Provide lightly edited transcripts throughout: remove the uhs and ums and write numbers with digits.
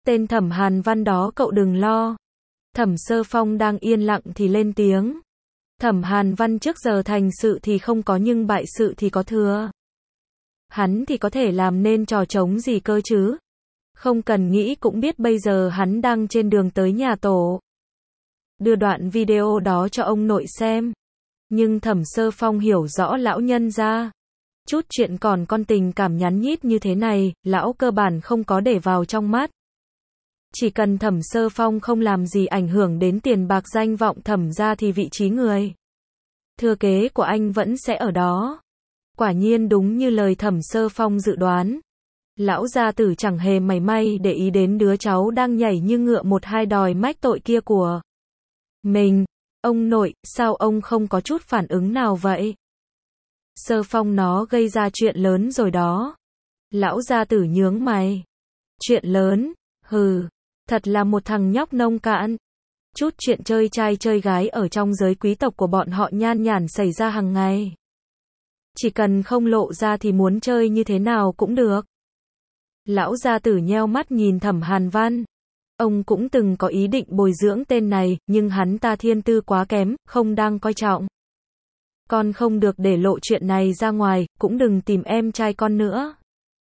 Tên Thẩm Hàn Văn đó cậu đừng lo. Thẩm Sơ Phong đang yên lặng thì lên tiếng. Thẩm Hàn Văn trước giờ thành sự thì không có nhưng bại sự thì có thừa. Hắn thì có thể làm nên trò trống gì cơ chứ? Không cần nghĩ cũng biết bây giờ hắn đang trên đường tới nhà tổ. Đưa đoạn video đó cho ông nội xem. Nhưng Thẩm Sơ Phong hiểu rõ lão nhân ra. Chút chuyện còn con tình cảm nhắn nhít như thế này, lão cơ bản không có để vào trong mắt. Chỉ cần Thẩm Sơ Phong không làm gì ảnh hưởng đến tiền bạc danh vọng Thẩm gia thì vị trí người thừa kế của anh vẫn sẽ ở đó. Quả nhiên đúng như lời Thẩm Sơ Phong dự đoán. Lão gia tử chẳng hề mảy may để ý đến đứa cháu đang nhảy như ngựa một hai đòi mách tội kia của mình. Ông nội, sao ông không có chút phản ứng nào vậy? Sơ Phong nó gây ra chuyện lớn rồi đó. Lão gia tử nhướng mày. Chuyện lớn? Hừ, thật là một thằng nhóc nông cạn. Chút chuyện chơi trai chơi gái ở trong giới quý tộc của bọn họ nhan nhản xảy ra hàng ngày. Chỉ cần không lộ ra thì muốn chơi như thế nào cũng được. Lão gia tử nheo mắt nhìn Thẩm Hàn Văn. Ông cũng từng có ý định bồi dưỡng tên này, nhưng hắn ta thiên tư quá kém, không đang coi trọng. Con không được để lộ chuyện này ra ngoài, cũng đừng tìm em trai con nữa.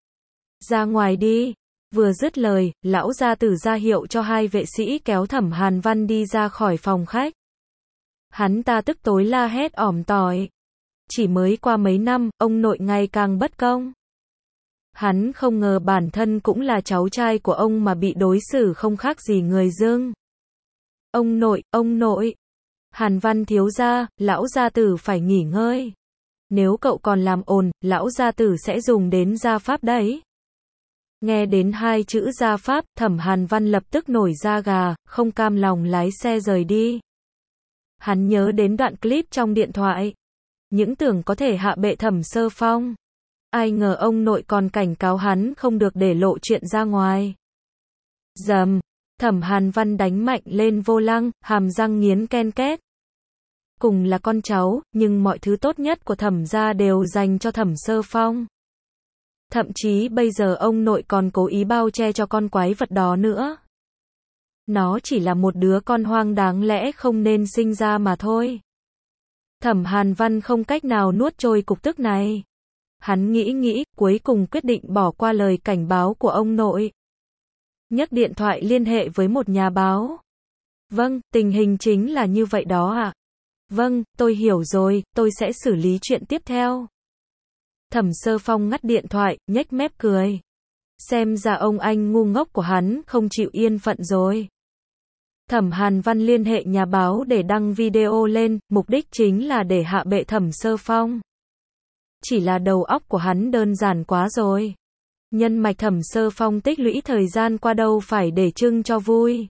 Ra ngoài đi. Vừa dứt lời, lão gia tử ra hiệu cho hai vệ sĩ kéo Thẩm Hàn Văn đi ra khỏi phòng khách. Hắn ta tức tối la hét ỏm tỏi. Chỉ mới qua mấy năm, ông nội ngày càng bất công. Hắn không ngờ bản thân cũng là cháu trai của ông mà bị đối xử không khác gì người dưng. Ông nội. Hàn Văn thiếu gia, lão gia tử phải nghỉ ngơi. Nếu cậu còn làm ồn, lão gia tử sẽ dùng đến gia pháp đấy. Nghe đến hai chữ gia pháp, Thẩm Hàn Văn lập tức nổi da gà, không cam lòng lái xe rời đi. Hắn nhớ đến đoạn clip trong điện thoại. Những tưởng có thể hạ bệ Thẩm Sơ Phong. Ai ngờ ông nội còn cảnh cáo hắn không được để lộ chuyện ra ngoài. Dầm, Thẩm Hàn Văn đánh mạnh lên vô lăng, hàm răng nghiến ken két. Cùng là con cháu, nhưng mọi thứ tốt nhất của Thẩm gia đều dành cho Thẩm Sơ Phong. Thậm chí bây giờ ông nội còn cố ý bao che cho con quái vật đó nữa. Nó chỉ là một đứa con hoang đáng lẽ không nên sinh ra mà thôi. Thẩm Hàn Văn không cách nào nuốt trôi cục tức này. Hắn nghĩ, cuối cùng quyết định bỏ qua lời cảnh báo của ông nội. Nhấc điện thoại liên hệ với một nhà báo. Vâng, tình hình chính là như vậy đó ạ. Vâng, tôi hiểu rồi, tôi sẽ xử lý chuyện tiếp theo. Thẩm Sơ Phong ngắt điện thoại, nhếch mép cười. Xem ra ông anh ngu ngốc của hắn không chịu yên phận rồi. Thẩm Hàn Văn liên hệ nhà báo để đăng video lên, mục đích chính là để hạ bệ Thẩm Sơ Phong. Chỉ là đầu óc của hắn đơn giản quá rồi. Nhân mạch Thẩm Sơ Phong tích lũy thời gian qua đâu phải để trưng cho vui.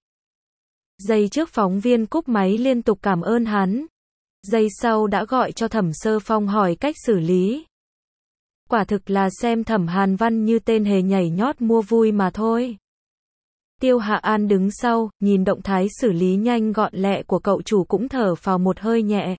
Giây trước phóng viên cúp máy liên tục cảm ơn hắn. Giây sau đã gọi cho Thẩm Sơ Phong hỏi cách xử lý. Quả thực là xem Thẩm Hàn Văn như tên hề nhảy nhót mua vui mà thôi. Tiêu Hạ An đứng sau, nhìn động thái xử lý nhanh gọn lẹ của cậu chủ cũng thở phào một hơi nhẹ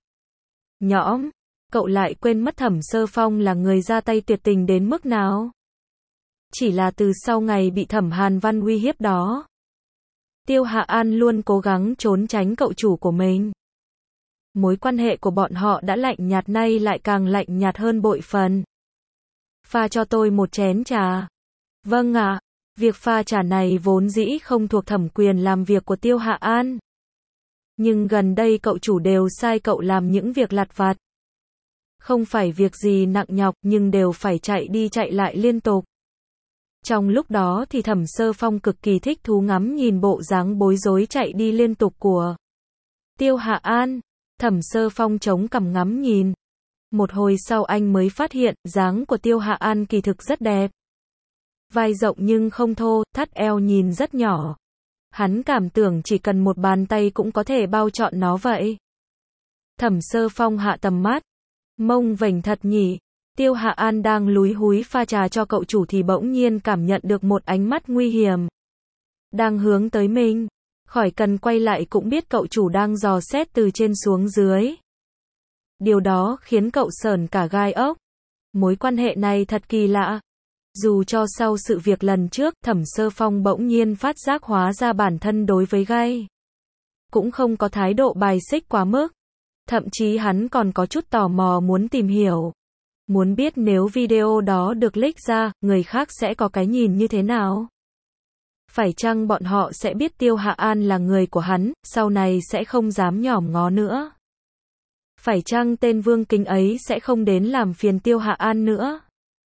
nhõm. Cậu lại quên mất Thẩm Sơ Phong là người ra tay tuyệt tình đến mức nào. Chỉ là từ sau ngày bị Thẩm Hàn Văn uy hiếp đó. Tiêu Hạ An luôn cố gắng trốn tránh cậu chủ của mình. Mối quan hệ của bọn họ đã lạnh nhạt nay lại càng lạnh nhạt hơn bội phần. Pha cho tôi một chén trà. Vâng ạ. Việc pha trà này vốn dĩ không thuộc thẩm quyền làm việc của Tiêu Hạ An. Nhưng gần đây cậu chủ đều sai cậu làm những việc lặt vặt. Không phải việc gì nặng nhọc nhưng đều phải chạy đi chạy lại liên tục. Trong lúc đó thì Thẩm Sơ Phong cực kỳ thích thú ngắm nhìn bộ dáng bối rối chạy đi liên tục của Tiêu Hạ An. Thẩm Sơ Phong chống cằm ngắm nhìn. Một hồi sau anh mới phát hiện dáng của Tiêu Hạ An kỳ thực rất đẹp. Vai rộng nhưng không thô, thắt eo nhìn rất nhỏ. Hắn cảm tưởng chỉ cần một bàn tay cũng có thể bao trọn nó vậy. Thẩm Sơ Phong hạ tầm mắt. Mông vểnh thật nhỉ. Tiêu Hạ An đang lúi húi pha trà cho cậu chủ thì bỗng nhiên cảm nhận được một ánh mắt nguy hiểm. Đang hướng tới mình. Khỏi cần quay lại cũng biết cậu chủ đang dò xét từ trên xuống dưới. Điều đó khiến cậu sởn cả gai ốc. Mối quan hệ này thật kỳ lạ. Dù cho sau sự việc lần trước, Thẩm Sơ Phong bỗng nhiên phát giác hóa ra bản thân đối với gay cũng không có thái độ bài xích quá mức. Thậm chí hắn còn có chút tò mò muốn tìm hiểu. Muốn biết nếu video đó được leak ra, người khác sẽ có cái nhìn như thế nào? Phải chăng bọn họ sẽ biết Tiêu Hạ An là người của hắn, sau này sẽ không dám nhỏm ngó nữa? Phải chăng tên Vương Kính ấy sẽ không đến làm phiền Tiêu Hạ An nữa?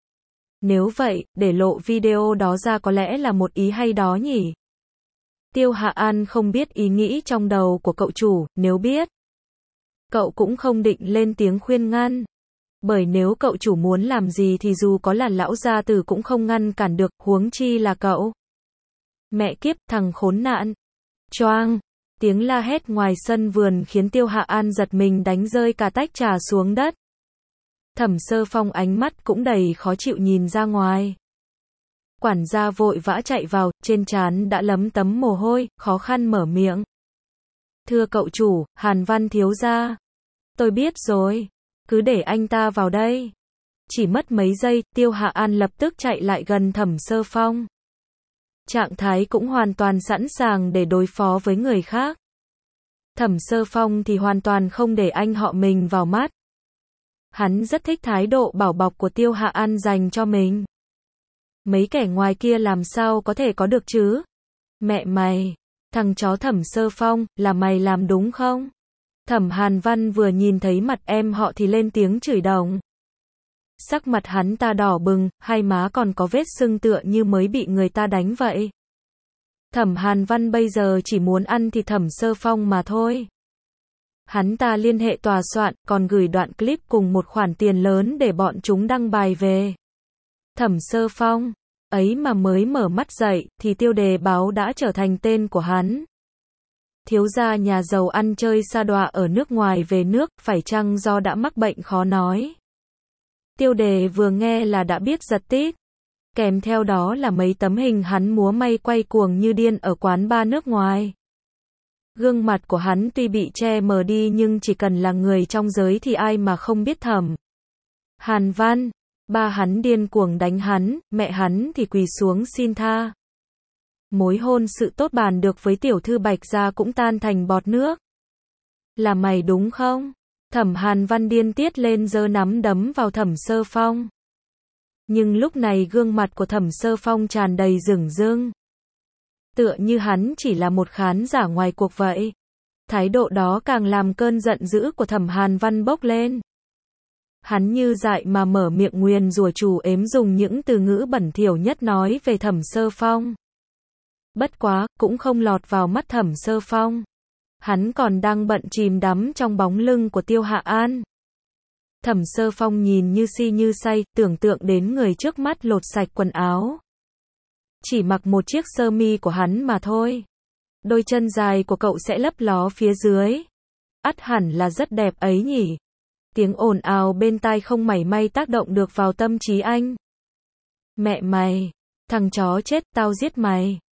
Nếu vậy, để lộ video đó ra có lẽ là một ý hay đó nhỉ? Tiêu Hạ An không biết ý nghĩ trong đầu của cậu chủ, nếu biết, cậu cũng không định lên tiếng khuyên ngăn. Bởi nếu cậu chủ muốn làm gì thì dù có là lão gia tử cũng không ngăn cản được, huống chi là cậu. Mẹ kiếp, thằng khốn nạn. Choang, tiếng la hét ngoài sân vườn khiến Tiêu Hạ An giật mình đánh rơi cả tách trà xuống đất. Thẩm Sơ Phong ánh mắt cũng đầy khó chịu nhìn ra ngoài. Quản gia vội vã chạy vào, trên trán đã lấm tấm mồ hôi, khó khăn mở miệng. Thưa cậu chủ, Hàn Văn thiếu gia. Tôi biết rồi. Cứ để anh ta vào đây. Chỉ mất mấy giây, Tiêu Hạ An lập tức chạy lại gần Thẩm Sơ Phong. Trạng thái cũng hoàn toàn sẵn sàng để đối phó với người khác. Thẩm Sơ Phong thì hoàn toàn không để anh họ mình vào mắt. Hắn rất thích thái độ bảo bọc của Tiêu Hạ An dành cho mình. Mấy kẻ ngoài kia làm sao có thể có được chứ? Mẹ mày, thằng chó Thẩm Sơ Phong, là mày làm đúng không? Thẩm Hàn Văn vừa nhìn thấy mặt em họ thì lên tiếng chửi đồng. Sắc mặt hắn ta đỏ bừng, hai má còn có vết sưng tựa như mới bị người ta đánh vậy. Thẩm Hàn Văn bây giờ chỉ muốn ăn thịt Thẩm Sơ Phong mà thôi. Hắn ta liên hệ tòa soạn, còn gửi đoạn clip cùng một khoản tiền lớn để bọn chúng đăng bài về. Thẩm Sơ Phong, ấy mà mới mở mắt dậy, thì tiêu đề báo đã trở thành tên của hắn. Thiếu gia nhà giàu ăn chơi sa đọa ở nước ngoài về nước, phải chăng do đã mắc bệnh khó nói. Tiêu đề vừa nghe là đã biết giật tít. Kèm theo đó là mấy tấm hình hắn múa may quay cuồng như điên ở quán bar nước ngoài. Gương mặt của hắn tuy bị che mờ đi nhưng chỉ cần là người trong giới thì ai mà không biết Thẩm Hàn Văn. Ba hắn điên cuồng đánh hắn, mẹ hắn thì quỳ xuống xin tha. Mối hôn sự tốt bàn được với tiểu thư Bạch gia cũng tan thành bọt nước. Là mày đúng không? Thẩm Hàn Văn điên tiết lên giơ nắm đấm vào Thẩm Sơ Phong. Nhưng lúc này gương mặt của Thẩm Sơ Phong tràn đầy dửng dưng. Tựa như hắn chỉ là một khán giả ngoài cuộc vậy. Thái độ đó càng làm cơn giận dữ của Thẩm Hàn Văn bốc lên. Hắn như dại mà mở miệng nguyền rủa chủ ếm dùng những từ ngữ bẩn thỉu nhất nói về Thẩm Sơ Phong. Bất quá, cũng không lọt vào mắt Thẩm Sơ Phong. Hắn còn đang bận chìm đắm trong bóng lưng của Tiêu Hạ An. Thẩm Sơ Phong nhìn như si như say, tưởng tượng đến người trước mắt lột sạch quần áo. Chỉ mặc một chiếc sơ mi của hắn mà thôi. Đôi chân dài của cậu sẽ lấp ló phía dưới. Ắt hẳn là rất đẹp ấy nhỉ. Tiếng ồn ào bên tai không mảy may tác động được vào tâm trí anh. Mẹ mày, thằng chó chết, tao giết mày.